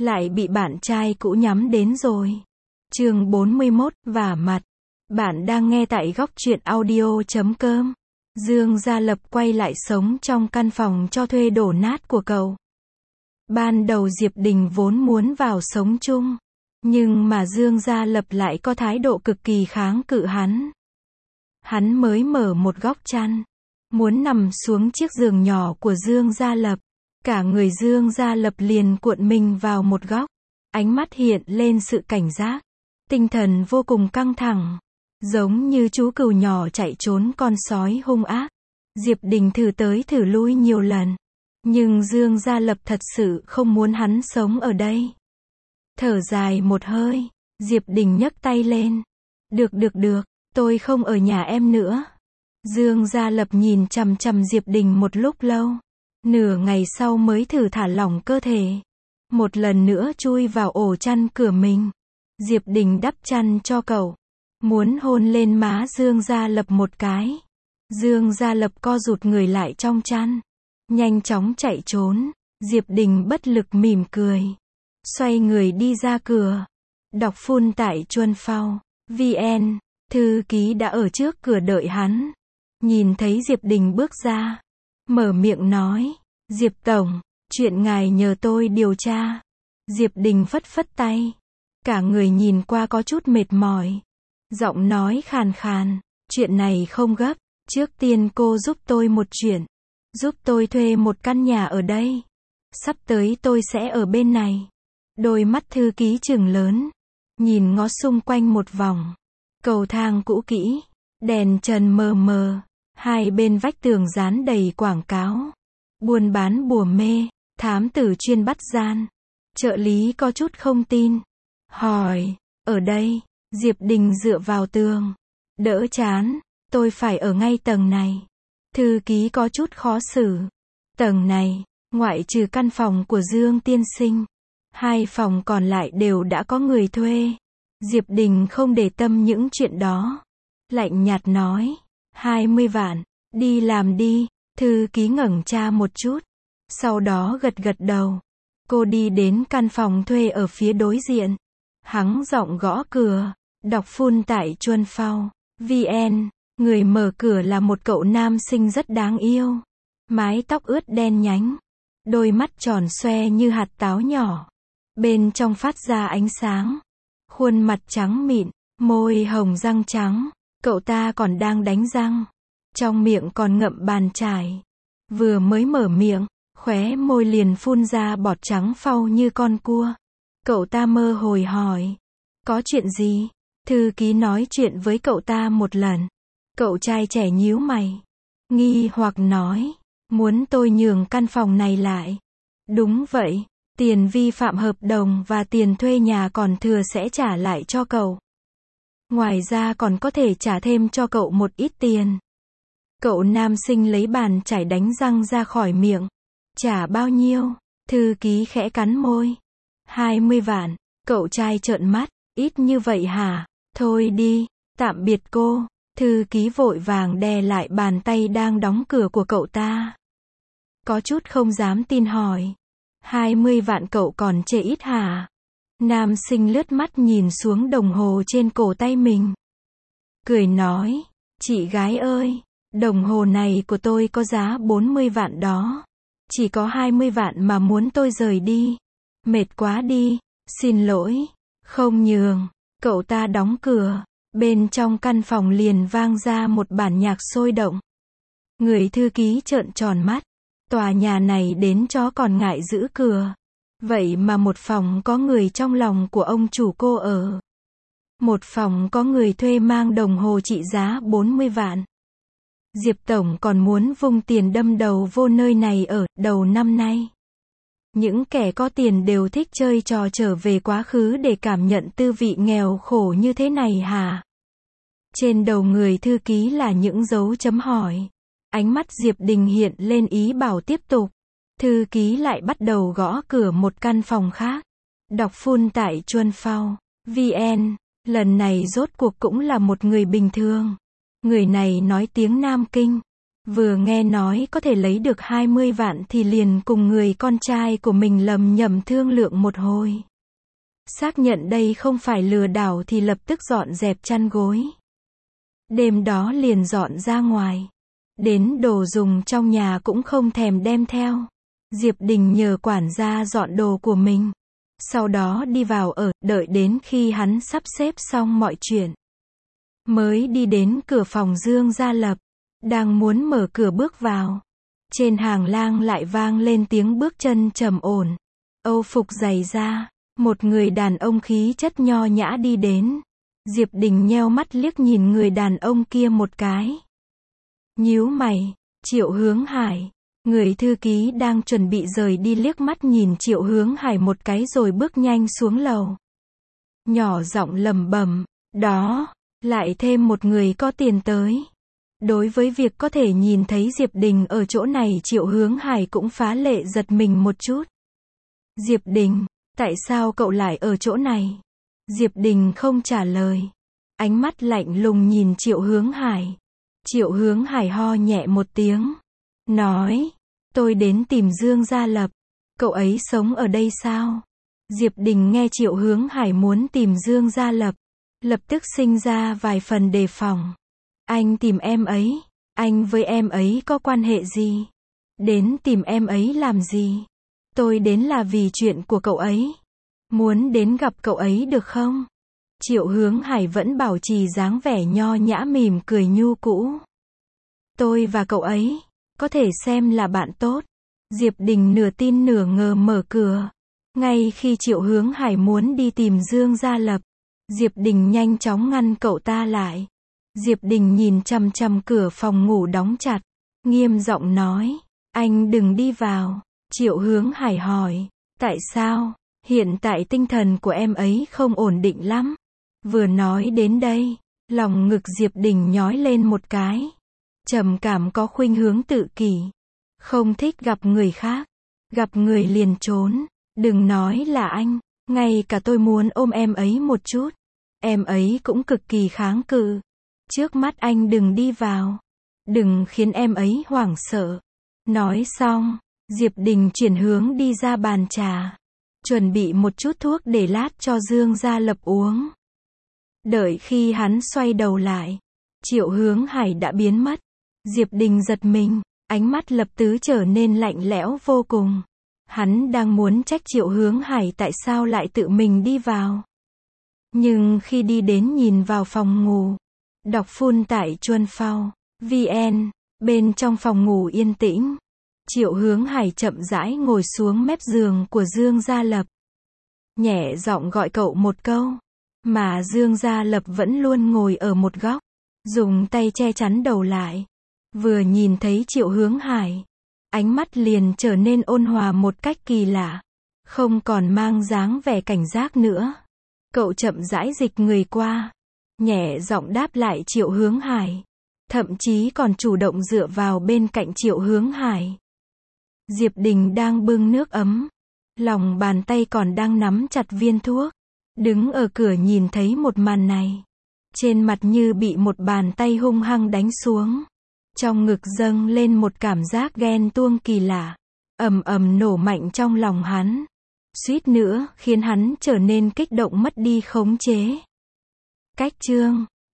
lại bị bạn trai cũ nhắm đến rồi. Chương 41, vả mặt. Bạn đang nghe tại góc truyện audio.com. Dương Gia Lập quay lại sống trong căn phòng cho thuê đổ nát của cậu. Ban đầu Diệp Đình vốn muốn vào sống chung, nhưng mà Dương Gia Lập lại có thái độ cực kỳ kháng cự hắn. Hắn mới mở một góc chăn, muốn nằm xuống chiếc giường nhỏ của Dương Gia Lập. Cả người Dương Gia Lập liền cuộn mình vào một góc, ánh mắt hiện lên sự cảnh giác, tinh thần vô cùng căng thẳng, giống như chú cừu nhỏ chạy trốn con sói hung ác. Diệp Đình thử tới thử lui nhiều lần, nhưng Dương Gia Lập thật sự không muốn hắn sống ở đây. Thở dài một hơi, Diệp Đình nhấc tay lên. Được, tôi không ở nhà em nữa. Dương Gia Lập nhìn chằm chằm Diệp Đình một lúc lâu, nửa ngày sau mới thử thả lỏng cơ thể, một lần nữa chui vào ổ chăn cửa mình. Diệp Đình đắp chăn cho cậu, muốn hôn lên má Dương Gia Lập một cái. Dương Gia Lập co rụt người lại trong chăn, nhanh chóng chạy trốn. Diệp Đình bất lực mỉm cười, xoay người đi ra cửa. Đọc phun tại Chuân Phao VN, thư ký đã ở trước cửa đợi hắn. Nhìn thấy Diệp Đình bước ra, mở miệng nói, Diệp Tổng, chuyện ngài nhờ tôi điều tra. Diệp Đình phất phất tay, cả người nhìn qua có chút mệt mỏi, giọng nói khàn khàn, chuyện này không gấp, trước tiên cô giúp tôi một chuyện, giúp tôi thuê một căn nhà ở đây. Sắp tới tôi sẽ ở bên này. Đôi mắt thư ký trừng lớn, nhìn ngó xung quanh một vòng. Cầu thang cũ kỹ, đèn trần mờ mờ, hai bên vách tường dán đầy quảng cáo. Buôn bán bùa mê, thám tử chuyên bắt gian. Trợ lý có chút không tin, hỏi, ở đây? Diệp Đình dựa vào tường, đỡ chán, tôi phải ở ngay tầng này. Thư ký có chút khó xử. Tầng này, ngoại trừ căn phòng của Dương tiên sinh, hai phòng còn lại đều đã có người thuê. Diệp Đình không để tâm những chuyện đó, lạnh nhạt nói, 20 vạn, đi làm đi. Thư ký ngẩng tra một chút, sau đó gật đầu. Cô đi đến căn phòng thuê ở phía đối diện, hắng giọng gõ cửa. Đọc phun tại Chuân Phao VN, người mở cửa là một cậu nam sinh rất đáng yêu, mái tóc ướt đen nhánh, đôi mắt tròn xoe như hạt táo nhỏ, bên trong phát ra ánh sáng, khuôn mặt trắng mịn, môi hồng răng trắng. Cậu ta còn đang đánh răng, trong miệng còn ngậm bàn chải. Vừa mới mở miệng, khóe môi liền phun ra bọt trắng phau như con cua. Cậu ta mơ hồi hỏi, có chuyện gì? Thư ký nói chuyện với cậu ta một lần. Cậu trai trẻ nhíu mày, nghi hoặc nói, muốn tôi nhường căn phòng này lại? Đúng vậy, tiền vi phạm hợp đồng và tiền thuê nhà còn thừa sẽ trả lại cho cậu. Ngoài ra còn có thể trả thêm cho cậu một ít tiền. Cậu nam sinh lấy bàn chải đánh răng ra khỏi miệng. Trả bao nhiêu? Thư ký khẽ cắn môi. 20 vạn. Cậu trai trợn mắt. Ít như vậy hả? Thôi đi, tạm biệt cô. Thư ký vội vàng đè lại bàn tay đang đóng cửa của cậu ta. Có chút không dám tin hỏi. 20 vạn cậu còn chê ít hả? Nam sinh lướt mắt nhìn xuống đồng hồ trên cổ tay mình, cười nói, chị gái ơi, đồng hồ này của tôi có giá 40 vạn đó. Chỉ có 20 vạn mà muốn tôi rời đi. Mệt quá đi, xin lỗi, không nhường. Cậu ta đóng cửa, bên trong căn phòng liền vang ra một bản nhạc sôi động. Người thư ký trợn tròn mắt, tòa nhà này đến chó còn ngại giữ cửa. Vậy mà một phòng có người trong lòng của ông chủ cô ở. Một phòng có người thuê mang đồng hồ trị giá 40 vạn. Diệp Tổng còn muốn vung tiền đâm đầu vô nơi này ở đầu năm nay. Những kẻ có tiền đều thích chơi trò trở về quá khứ để cảm nhận tư vị nghèo khổ như thế này hả? Trên đầu người thư ký là những dấu chấm hỏi. Ánh mắt Diệp Đình hiện lên ý bảo tiếp tục. Thư ký lại bắt đầu gõ cửa một căn phòng khác. Đọc phun tại Chuân Phao VN, lần này rốt cuộc cũng là một người bình thường. Người này nói tiếng Nam Kinh, Vừa nghe nói có thể lấy được 20 vạn thì liền cùng người con trai của mình lầm nhầm thương lượng một hồi. Xác nhận đây không phải lừa đảo thì lập tức dọn dẹp chăn gối. Đêm đó liền dọn ra ngoài. Đến đồ dùng trong nhà cũng không thèm đem theo. Diệp Đình nhờ quản gia dọn đồ của mình. Sau đó đi vào ở, đợi đến khi hắn sắp xếp xong mọi chuyện. Mới đi đến cửa phòng Dương Gia Lập. Đang muốn mở cửa bước vào. Trên hàng lang lại vang lên tiếng bước chân trầm ổn. Âu phục dày da. Một người đàn ông khí chất nho nhã đi đến. Diệp Đình nheo mắt liếc nhìn người đàn ông kia một cái. Nhíu mày, Triệu Hướng Hải. Người thư ký đang chuẩn bị rời đi liếc mắt nhìn Triệu Hướng Hải một cái rồi bước nhanh xuống lầu. Nhỏ giọng lẩm bẩm, đó, lại thêm một người có tiền tới. Đối với việc có thể nhìn thấy Diệp Đình ở chỗ này Triệu Hướng Hải cũng phá lệ giật mình một chút. Diệp Đình, tại sao cậu lại ở chỗ này? Diệp Đình không trả lời. Ánh mắt lạnh lùng nhìn Triệu Hướng Hải. Triệu Hướng Hải ho nhẹ một tiếng. Nói, tôi đến tìm Dương Gia Lập. Cậu ấy sống ở đây sao? Diệp Đình nghe Triệu Hướng Hải muốn tìm Dương Gia Lập. Lập tức sinh ra vài phần đề phòng. Anh tìm em ấy? Anh với em ấy có quan hệ gì? Đến tìm em ấy làm gì? Tôi đến là vì chuyện của cậu ấy. Muốn đến gặp cậu ấy được không? Triệu Hướng Hải vẫn bảo trì dáng vẻ nho nhã mỉm cười nhu cũ. Tôi và cậu ấy có thể xem là bạn tốt. Diệp Đình nửa tin nửa ngờ mở cửa. Ngay khi Triệu Hướng Hải muốn đi tìm Dương Gia Lập, Diệp Đình nhanh chóng ngăn cậu ta lại. Diệp Đình nhìn chằm chằm cửa phòng ngủ đóng chặt, nghiêm giọng nói, anh đừng đi vào. Triệu Hướng Hải hỏi, tại sao? Hiện tại tinh thần của em ấy không ổn định lắm. Vừa nói đến đây, lòng ngực Diệp Đình nhói lên một cái. Trầm cảm có khuynh hướng tự kỷ. Không thích gặp người khác. Gặp người liền trốn. Đừng nói là anh. Ngay cả tôi muốn ôm em ấy một chút. Em ấy cũng cực kỳ kháng cự. Trước mắt anh đừng đi vào. Đừng khiến em ấy hoảng sợ. Nói xong, Diệp Đình chuyển hướng đi ra bàn trà. Chuẩn bị một chút thuốc để lát cho Dương Gia Lập uống. Đợi khi hắn xoay đầu lại, Triệu Hướng Hải đã biến mất. Diệp Đình giật mình, ánh mắt lập tức trở nên lạnh lẽo vô cùng. Hắn đang muốn trách Triệu Hướng Hải tại sao lại tự mình đi vào. Nhưng khi đi đến nhìn vào phòng ngủ, đọc phun tại Chuân Phao, VN, bên trong phòng ngủ yên tĩnh. Triệu Hướng Hải chậm rãi ngồi xuống mép giường của Dương Gia Lập. Nhẹ giọng gọi cậu một câu. Mà Dương Gia Lập vẫn luôn ngồi ở một góc, dùng tay che chắn đầu lại. Vừa nhìn thấy Triệu Hướng Hải, ánh mắt liền trở nên ôn hòa một cách kỳ lạ. Không còn mang dáng vẻ cảnh giác nữa. Cậu chậm rãi dịch người qua, nhẹ giọng đáp lại Triệu Hướng Hải. Thậm chí còn chủ động dựa vào bên cạnh Triệu Hướng Hải. Diệp Đình đang bưng nước ấm. Lòng bàn tay còn đang nắm chặt viên thuốc. Đứng ở cửa nhìn thấy một màn này. Trên mặt như bị một bàn tay hung hăng đánh xuống. Trong ngực dâng lên một cảm giác ghen tuông kỳ lạ. Ầm ầm nổ mạnh trong lòng hắn. Suýt nữa khiến hắn trở nên kích động mất đi khống chế. Cách chương